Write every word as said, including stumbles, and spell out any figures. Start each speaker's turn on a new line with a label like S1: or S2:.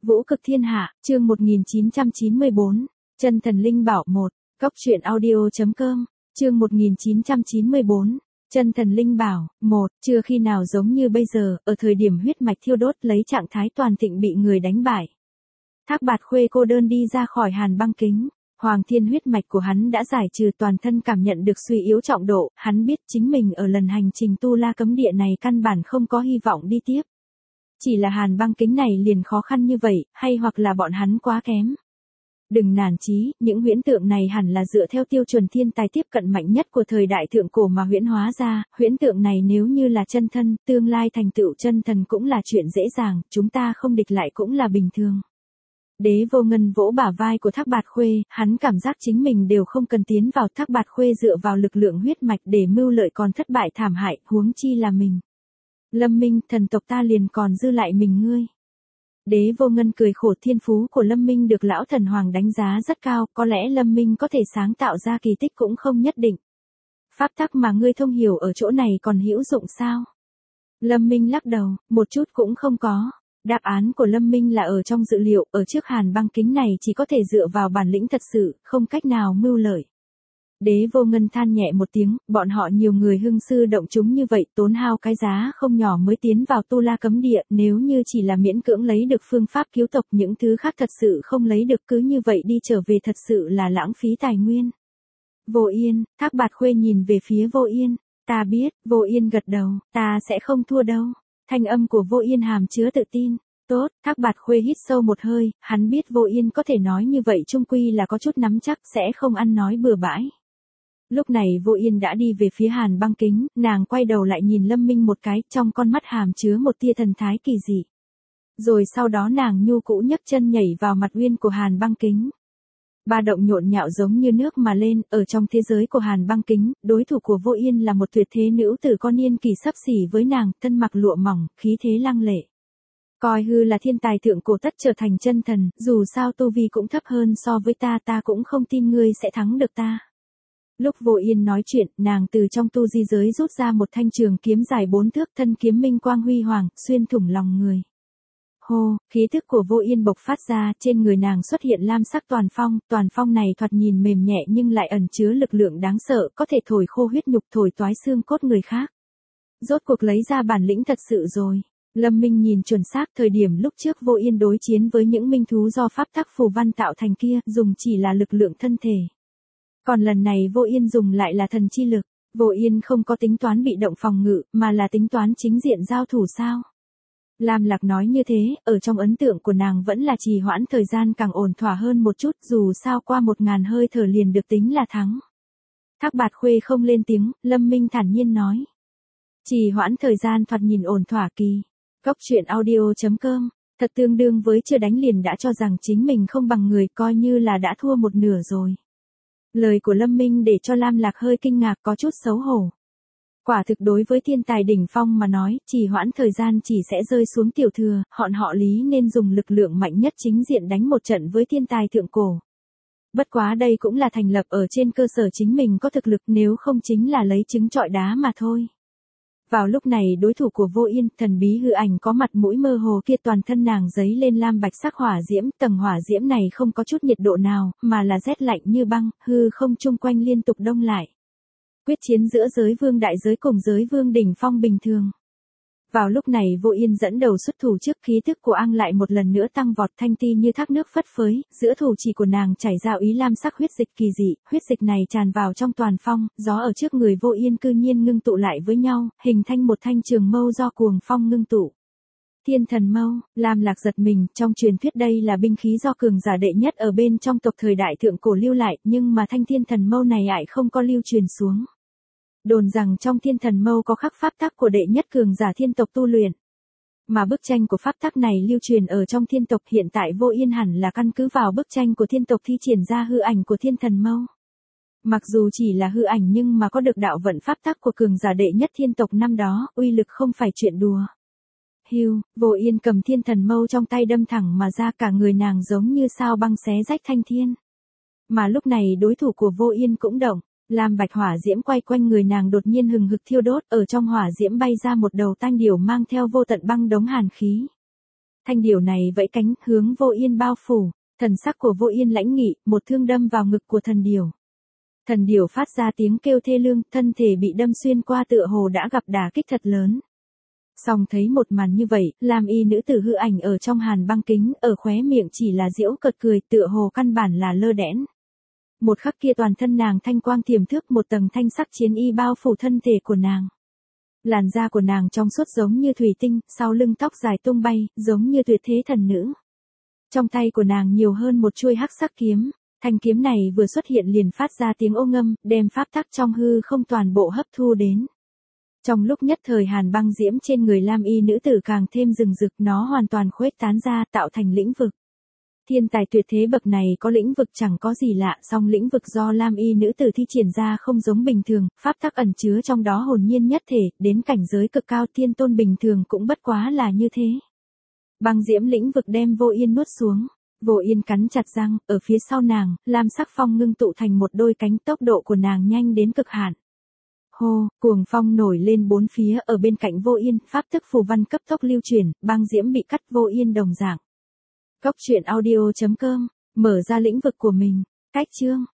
S1: Vũ cực thiên hạ, chương một nghìn chín trăm chín mươi bốn, Chân thần linh bảo một, Cốc truyện audio.com, chương một nghìn chín trăm chín mươi bốn, Chân thần linh bảo, một, chưa khi nào giống như bây giờ, ở thời điểm huyết mạch thiêu đốt lấy trạng thái toàn thịnh bị người đánh bại. Thác Bạt Khuê cô đơn đi ra khỏi hàn băng kính, Hoàng Thiên huyết mạch của hắn đã giải trừ, toàn thân cảm nhận được suy yếu trọng độ, hắn biết chính mình ở lần hành trình tu la cấm địa này căn bản không có hy vọng đi tiếp. Chỉ là hàn băng kính này liền khó khăn như vậy, hay hoặc là bọn hắn quá kém. Đừng nản chí, những huyễn tượng này hẳn là dựa theo tiêu chuẩn thiên tài tiếp cận mạnh nhất của thời đại thượng cổ mà huyễn hóa ra, huyễn tượng này nếu như là chân thân, tương lai thành tựu chân thần cũng là chuyện dễ dàng, chúng ta không địch lại cũng là bình thường. Đế Vô Ngân vỗ bả vai của Thác Bạt Khuê, hắn cảm giác chính mình đều không cần tiến vào. Thác Bạt Khuê dựa vào lực lượng huyết mạch để mưu lợi còn thất bại thảm hại, huống chi là mình. Lâm Minh, thần tộc ta liền còn dư lại mình ngươi. Đế Vô Ngân cười khổ, thiên phú của Lâm Minh được lão thần hoàng đánh giá rất cao, có lẽ Lâm Minh có thể sáng tạo ra kỳ tích cũng không nhất định. Pháp tắc mà ngươi thông hiểu ở chỗ này còn hữu dụng sao? Lâm Minh lắc đầu, một chút cũng không có. Đáp án của Lâm Minh là ở trong dự liệu, ở trước hàn băng kính này chỉ có thể dựa vào bản lĩnh thật sự, không cách nào mưu lợi. Đế Vô Ngân than nhẹ một tiếng, bọn họ nhiều người hưng sư động chúng như vậy, tốn hao cái giá không nhỏ mới tiến vào tu la cấm địa, nếu như chỉ là miễn cưỡng lấy được phương pháp cứu tộc, những thứ khác thật sự không lấy được, cứ như vậy đi trở về thật sự là lãng phí tài nguyên. Vô Yên, Thác Bạt Khuê nhìn về phía Vô Yên, ta biết. Vô Yên gật đầu, ta sẽ không thua đâu. Thanh âm của Vô Yên hàm chứa tự tin. Tốt, Thác Bạt Khuê hít sâu một hơi, hắn biết Vô Yên có thể nói như vậy chung quy là có chút nắm chắc, sẽ không ăn nói bừa bãi. Lúc này Vô Yên đã đi về phía hàn băng kính, nàng quay đầu lại nhìn Lâm Minh một cái, trong con mắt hàm chứa một tia thần thái kỳ dị. Rồi sau đó nàng nhu cũ nhấc chân nhảy vào mặt uyên của hàn băng kính. Ba động nhộn nhạo giống như nước mà lên, ở trong thế giới của hàn băng kính, đối thủ của Vô Yên là một tuyệt thế nữ tử con niên kỳ sắp xỉ với nàng, thân mặc lụa mỏng, khí thế lăng lệ. Coi hư là thiên tài thượng cổ tất trở thành chân thần, dù sao tu vi cũng thấp hơn so với ta, ta cũng không tin ngươi sẽ thắng được ta. Lúc Vô Yên nói chuyện, nàng từ trong tu di giới rút ra một thanh trường kiếm dài bốn thước, thân kiếm minh quang huy hoàng, xuyên thủng lòng người. Hô, khí tức của Vô Yên bộc phát ra, trên người nàng xuất hiện lam sắc toàn phong, toàn phong này thoạt nhìn mềm nhẹ nhưng lại ẩn chứa lực lượng đáng sợ, có thể thổi khô huyết nhục, thổi toái xương cốt người khác. Rốt cuộc lấy ra bản lĩnh thật sự rồi. Lâm Minh nhìn chuẩn xác, thời điểm lúc trước Vô Yên đối chiến với những minh thú do pháp tắc phù văn tạo thành kia, dùng chỉ là lực lượng thân thể. Còn lần này Vô Yên dùng lại là thần chi lực. Vô Yên không có tính toán bị động phòng ngự, mà là tính toán chính diện giao thủ sao? Lam Lạc nói như thế, ở trong ấn tượng của nàng vẫn là trì hoãn thời gian càng ổn thỏa hơn một chút, dù sao qua một ngàn hơi thở liền được tính là thắng. Thác Bạt Khuê không lên tiếng, Lâm Minh thản nhiên nói. Trì hoãn thời gian thoạt nhìn ổn thỏa kỳ. Cốc truyện audio.com, thật tương đương với chưa đánh liền đã cho rằng chính mình không bằng người, coi như là đã thua một nửa rồi. Lời của Lâm Minh để cho Lam Lạc hơi kinh ngạc, có chút xấu hổ. Quả thực đối với thiên tài đỉnh phong mà nói, trì hoãn thời gian chỉ sẽ rơi xuống tiểu thừa, bọn họ lý nên dùng lực lượng mạnh nhất chính diện đánh một trận với thiên tài thượng cổ. Bất quá đây cũng là thành lập ở trên cơ sở chính mình có thực lực, nếu không chính là lấy trứng trọi đá mà thôi. Vào lúc này đối thủ của Vô Yên, thần bí hư ảnh có mặt mũi mơ hồ kia, toàn thân nàng giấy lên lam bạch sắc hỏa diễm, tầng hỏa diễm này không có chút nhiệt độ nào, mà là rét lạnh như băng, hư không chung quanh liên tục đông lại. Quyết chiến giữa giới vương đại giới cùng giới vương đỉnh phong bình thường. Vào lúc này Vô Yên dẫn đầu xuất thủ trước, khí tức của Ang lại một lần nữa tăng vọt, thanh ti như thác nước phất phới, giữa thủ chỉ của nàng chảy ra ý lam sắc huyết dịch kỳ dị, huyết dịch này tràn vào trong toàn phong, gió ở trước người Vô Yên cư nhiên ngưng tụ lại với nhau, hình thành một thanh trường mâu do cuồng phong ngưng tụ. Thiên thần mâu, Lam Lạc giật mình, trong truyền thuyết đây là binh khí do cường giả đệ nhất ở bên trong tộc thời đại thượng cổ lưu lại, nhưng mà thanh thiên thần mâu này lại không có lưu truyền xuống. Đồn rằng trong thiên thần mâu có khắc pháp tắc của đệ nhất cường giả thiên tộc tu luyện. Mà bức tranh của pháp tắc này lưu truyền ở trong thiên tộc, hiện tại Vô Yên hẳn là căn cứ vào bức tranh của thiên tộc thi triển ra hư ảnh của thiên thần mâu. Mặc dù chỉ là hư ảnh nhưng mà có được đạo vận pháp tắc của cường giả đệ nhất thiên tộc năm đó, uy lực không phải chuyện đùa. Hưu, Vô Yên cầm thiên thần mâu trong tay đâm thẳng mà ra, cả người nàng giống như sao băng xé rách thanh thiên. Mà lúc này đối thủ của Vô Yên cũng động. Lam bạch hỏa diễm quay quanh người nàng đột nhiên hừng hực thiêu đốt, ở trong hỏa diễm bay ra một đầu tang điểu mang theo vô tận băng đống hàn khí. Thanh điểu này vẫy cánh, hướng Vô Yên bao phủ, thần sắc của Vô Yên lãnh nghị, một thương đâm vào ngực của thần điểu. Thần điểu phát ra tiếng kêu thê lương, thân thể bị đâm xuyên qua tựa hồ đã gặp đả kích thật lớn. Song thấy một màn như vậy, lam y nữ tử hư ảnh ở trong hàn băng kính, ở khóe miệng chỉ là giễu cợt cười, tựa hồ căn bản là lơ đễnh. Một khắc kia toàn thân nàng thanh quang tiềm thức, một tầng thanh sắc chiến y bao phủ thân thể của nàng. Làn da của nàng trong suốt giống như thủy tinh, sau lưng tóc dài tung bay, giống như tuyệt thế thần nữ. Trong tay của nàng nhiều hơn một chuôi hắc sắc kiếm, thanh kiếm này vừa xuất hiện liền phát ra tiếng ô ngâm, đem pháp tắc trong hư không toàn bộ hấp thu đến. Trong lúc nhất thời hàn băng diễm trên người lam y nữ tử càng thêm rừng rực, nó hoàn toàn khuếch tán ra tạo thành lĩnh vực. Thiên tài tuyệt thế bậc này có lĩnh vực chẳng có gì lạ, song lĩnh vực do lam y nữ tử thi triển ra không giống bình thường, pháp tắc ẩn chứa trong đó hồn nhiên nhất thể, đến cảnh giới cực cao thiên tôn bình thường cũng bất quá là như thế. Băng diễm lĩnh vực đem Vô Yên nuốt xuống, Vô Yên cắn chặt răng, ở phía sau nàng, lam sắc phong ngưng tụ thành một đôi cánh, tốc độ của nàng nhanh đến cực hạn. Hô, cuồng phong nổi lên bốn phía, ở bên cạnh Vô Yên, pháp thức phù văn cấp tốc lưu chuyển, băng diễm bị cắt Vô Yên đồng dạng. Cốc truyện audio chấm com, mở ra lĩnh vực của mình, cách chương.